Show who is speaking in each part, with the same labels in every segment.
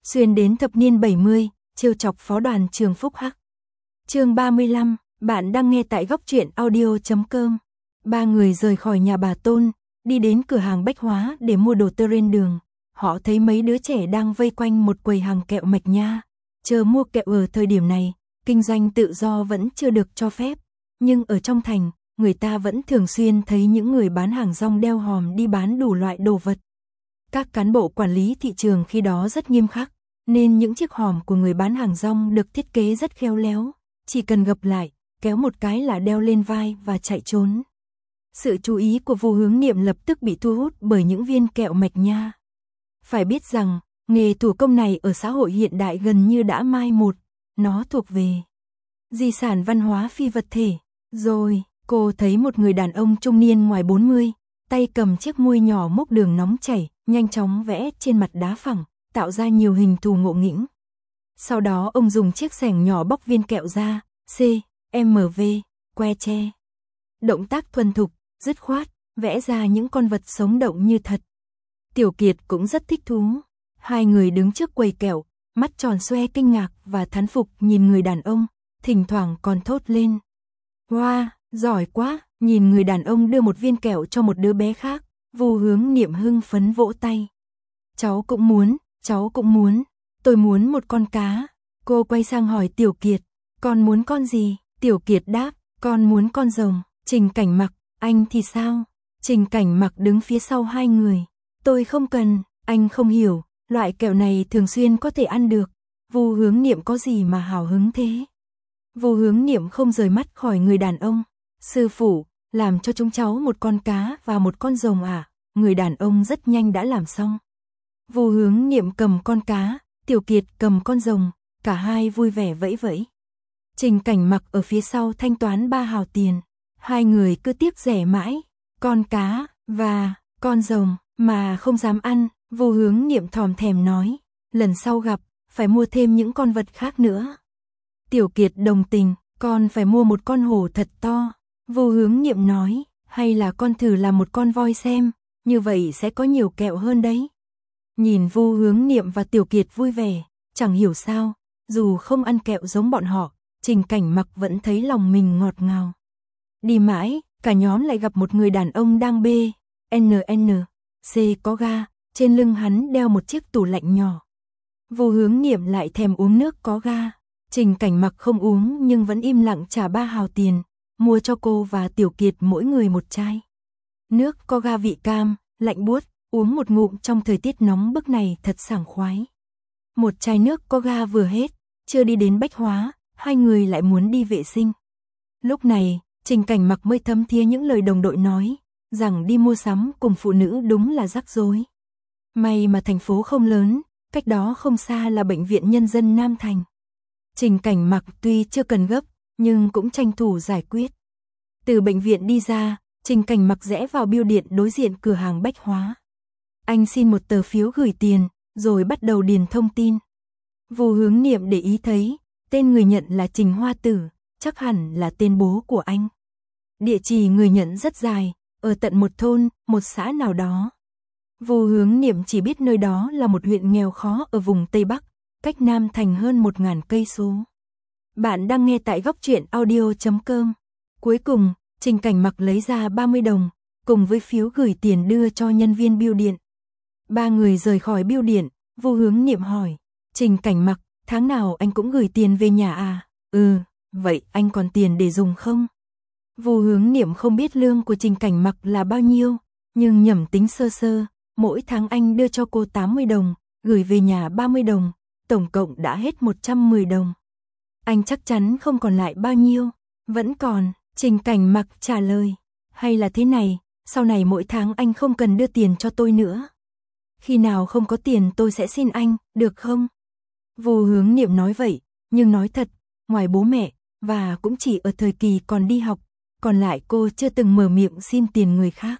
Speaker 1: xuyên đến thập niên 70, trêu chọc phó đoàn trường Phúc Hắc. Chương 35, bạn đang nghe tại góc truyện audio.com. Ba người rời khỏi nhà bà Tôn, đi đến cửa hàng bách hóa để mua đồ trên đường. Họ thấy mấy đứa trẻ đang vây quanh một quầy hàng kẹo mạch nha. Chờ mua kẹo ở thời điểm này, kinh doanh tự do vẫn chưa được cho phép. Nhưng ở trong thành, người ta vẫn thường xuyên thấy những người bán hàng rong đeo hòm đi bán đủ loại đồ vật. Các cán bộ quản lý thị trường khi đó rất nghiêm khắc, nên những chiếc hòm của người bán hàng rong được thiết kế rất khéo léo. Chỉ cần gập lại, kéo một cái là đeo lên vai và chạy trốn. Sự chú ý của Vu Hướng Niệm lập tức bị thu hút bởi những viên kẹo mạch nha. Phải biết rằng, nghề thủ công này ở xã hội hiện đại gần như đã mai một, nó thuộc về di sản văn hóa phi vật thể. Rồi, cô thấy một người đàn ông trung niên ngoài 40, tay cầm chiếc muôi nhỏ múc đường nóng chảy, nhanh chóng vẽ trên mặt đá phẳng, tạo ra nhiều hình thù ngộ nghĩnh. Sau đó ông dùng chiếc xẻng nhỏ bóc viên kẹo ra, CMV, que tre. Động tác thuần thục, dứt khoát, vẽ ra những con vật sống động như thật. Tiểu Kiệt cũng rất thích thú. Hai người đứng trước quầy kẹo, mắt tròn xoe kinh ngạc và thán phục nhìn người đàn ông, thỉnh thoảng còn thốt lên. Wow, giỏi quá, nhìn người đàn ông đưa một viên kẹo cho một đứa bé khác, Vu Hướng Niệm hưng phấn vỗ tay. Cháu cũng muốn, tôi muốn một con cá. Cô quay sang hỏi Tiểu Kiệt, con muốn con gì? Tiểu Kiệt đáp, con muốn con rồng. Trình Cảnh Mặc, anh thì sao? Trình Cảnh Mặc đứng phía sau hai người. Tôi không cần, anh không hiểu, loại kẹo này thường xuyên có thể ăn được. Vu Hướng Niệm có gì mà hào hứng thế? Vu Hướng Niệm không rời mắt khỏi người đàn ông. Sư phụ, làm cho chúng cháu một con cá và một con rồng à? Người đàn ông rất nhanh đã làm xong. Vu Hướng Niệm cầm con cá, Tiểu Kiệt cầm con rồng, cả hai vui vẻ vẫy vẫy. Trình Cảnh Mặc ở phía sau thanh toán 3 hào tiền. Hai người cứ tiếc rẻ mãi, con cá và con rồng mà không dám ăn. Vu Hướng Niệm thòm thèm nói, lần sau gặp, phải mua thêm những con vật khác nữa. Tiểu Kiệt đồng tình, con phải mua một con hổ thật to. Vu Hướng Niệm nói, hay là con thử làm một con voi xem, như vậy sẽ có nhiều kẹo hơn đấy. Nhìn Vu Hướng Niệm và Tiểu Kiệt vui vẻ, chẳng hiểu sao, dù không ăn kẹo giống bọn họ, Trình Cảnh Mặc vẫn thấy lòng mình ngọt ngào. Đi mãi, cả nhóm lại gặp một người đàn ông đang bê C có ga, trên lưng hắn đeo một chiếc tủ lạnh nhỏ. Vu Hướng Niệm lại thèm uống nước có ga. Trình Cảnh Mặc không uống nhưng vẫn im lặng trả 3 hào tiền, mua cho cô và Tiểu Kiệt mỗi người một chai. Nước có ga vị cam, lạnh buốt, uống một ngụm trong thời tiết nóng bức này thật sảng khoái. Một chai nước có ga vừa hết, chưa đi đến bách hóa, hai người lại muốn đi vệ sinh. Lúc này, Trình Cảnh Mặc mới thấm thía những lời đồng đội nói, rằng đi mua sắm cùng phụ nữ đúng là rắc rối. May mà thành phố không lớn, cách đó không xa là bệnh viện nhân dân Nam Thành. Trình Cảnh Mặc tuy chưa cần gấp, nhưng cũng tranh thủ giải quyết. Từ bệnh viện đi ra, Trình Cảnh Mặc rẽ vào bưu điện đối diện cửa hàng bách hóa. Anh xin một tờ phiếu gửi tiền, rồi bắt đầu điền thông tin. Vu Hướng Niệm để ý thấy, tên người nhận là Trình Hoa Tử, chắc hẳn là tên bố của anh. Địa chỉ người nhận rất dài, ở tận một thôn, một xã nào đó. Vu Hướng Niệm chỉ biết nơi đó là một huyện nghèo khó ở vùng Tây Bắc, cách Nam Thành hơn 1000 cây số. Bạn đang nghe tại góc truyện audio.com. Cuối cùng, Trình Cảnh Mặc lấy ra 30 đồng, cùng với phiếu gửi tiền đưa cho nhân viên bưu điện. Ba người rời khỏi bưu điện, Vu Hướng Niệm hỏi, Trình Cảnh Mặc, tháng nào anh cũng gửi tiền về nhà à? Ừ, vậy anh còn tiền để dùng không? Vu Hướng Niệm không biết lương của Trình Cảnh Mặc là bao nhiêu, nhưng nhẩm tính sơ sơ, mỗi tháng anh đưa cho cô 80 đồng, gửi về nhà 30 đồng, tổng cộng đã hết 110 đồng. Anh chắc chắn không còn lại bao nhiêu. Vẫn còn, Trình Cảnh Mặc trả lời. Hay là thế này, sau này mỗi tháng anh không cần đưa tiền cho tôi nữa. Khi nào không có tiền tôi sẽ xin anh, được không? Vu Hướng Niệm nói vậy, nhưng nói thật, ngoài bố mẹ, và cũng chỉ ở thời kỳ còn đi học, còn lại cô chưa từng mở miệng xin tiền người khác.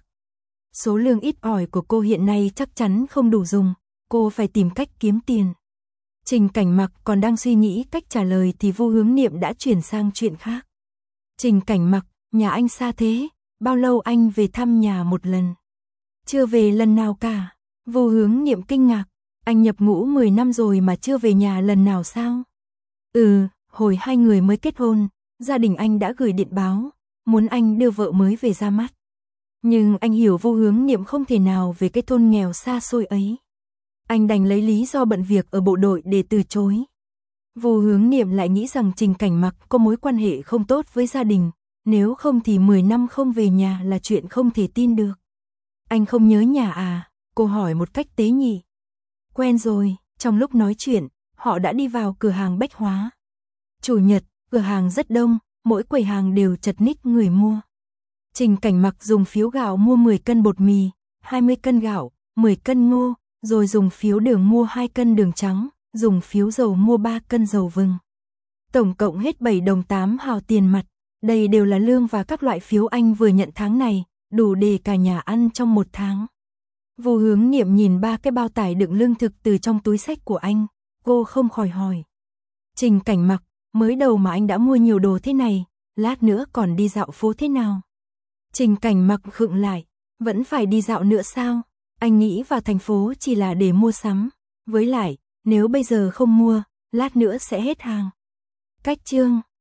Speaker 1: Số lương ít ỏi của cô hiện nay chắc chắn không đủ dùng, cô phải tìm cách kiếm tiền. Trình Cảnh Mặc còn đang suy nghĩ cách trả lời thì Vu Hướng Niệm đã chuyển sang chuyện khác. Trình Cảnh Mặc, nhà anh xa thế, bao lâu anh về thăm nhà một lần? Chưa về lần nào cả. Vu Hướng Niệm kinh ngạc, Anh nhập ngũ 10 năm rồi mà chưa về nhà lần nào sao? Hồi hai người mới kết hôn, gia đình anh đã gửi điện báo, muốn anh đưa vợ mới về ra mắt. Nhưng anh hiểu Vu Hướng Niệm không thể nào về cái thôn nghèo xa xôi ấy. Anh đành lấy lý do bận việc ở bộ đội để từ chối. Vu Hướng Niệm lại nghĩ rằng Trình Cảnh Mặc có mối quan hệ không tốt với gia đình, nếu không thì 10 năm không về nhà là chuyện không thể tin được. Anh không nhớ nhà à? Cô hỏi một cách tế nhị. Quen rồi, trong lúc nói chuyện, họ đã đi vào cửa hàng bách hóa. Chủ nhật, cửa hàng rất đông, mỗi quầy hàng đều chật ních người mua. Trình Cảnh Mặc dùng phiếu gạo mua 10 cân bột mì, 20 cân gạo, 10 cân ngô, rồi dùng phiếu đường mua 2 cân đường trắng, dùng phiếu dầu mua 3 cân dầu vừng. Tổng cộng hết 7 đồng 8 hào tiền mặt, đây đều là lương và các loại phiếu anh vừa nhận tháng này, đủ để cả nhà ăn trong một tháng. Vu Hướng Niệm nhìn 3 cái bao tải đựng lương thực từ trong túi xách của anh, cô không khỏi hỏi. Trình Cảnh Mặc, mới đầu mà anh đã mua nhiều đồ thế này, lát nữa còn đi dạo phố thế nào? Trình Cảnh Mặc khựng lại, vẫn phải đi dạo nữa sao? Anh nghĩ vào thành phố chỉ là để mua sắm, với lại, nếu bây giờ không mua, lát nữa sẽ hết hàng. Cách chương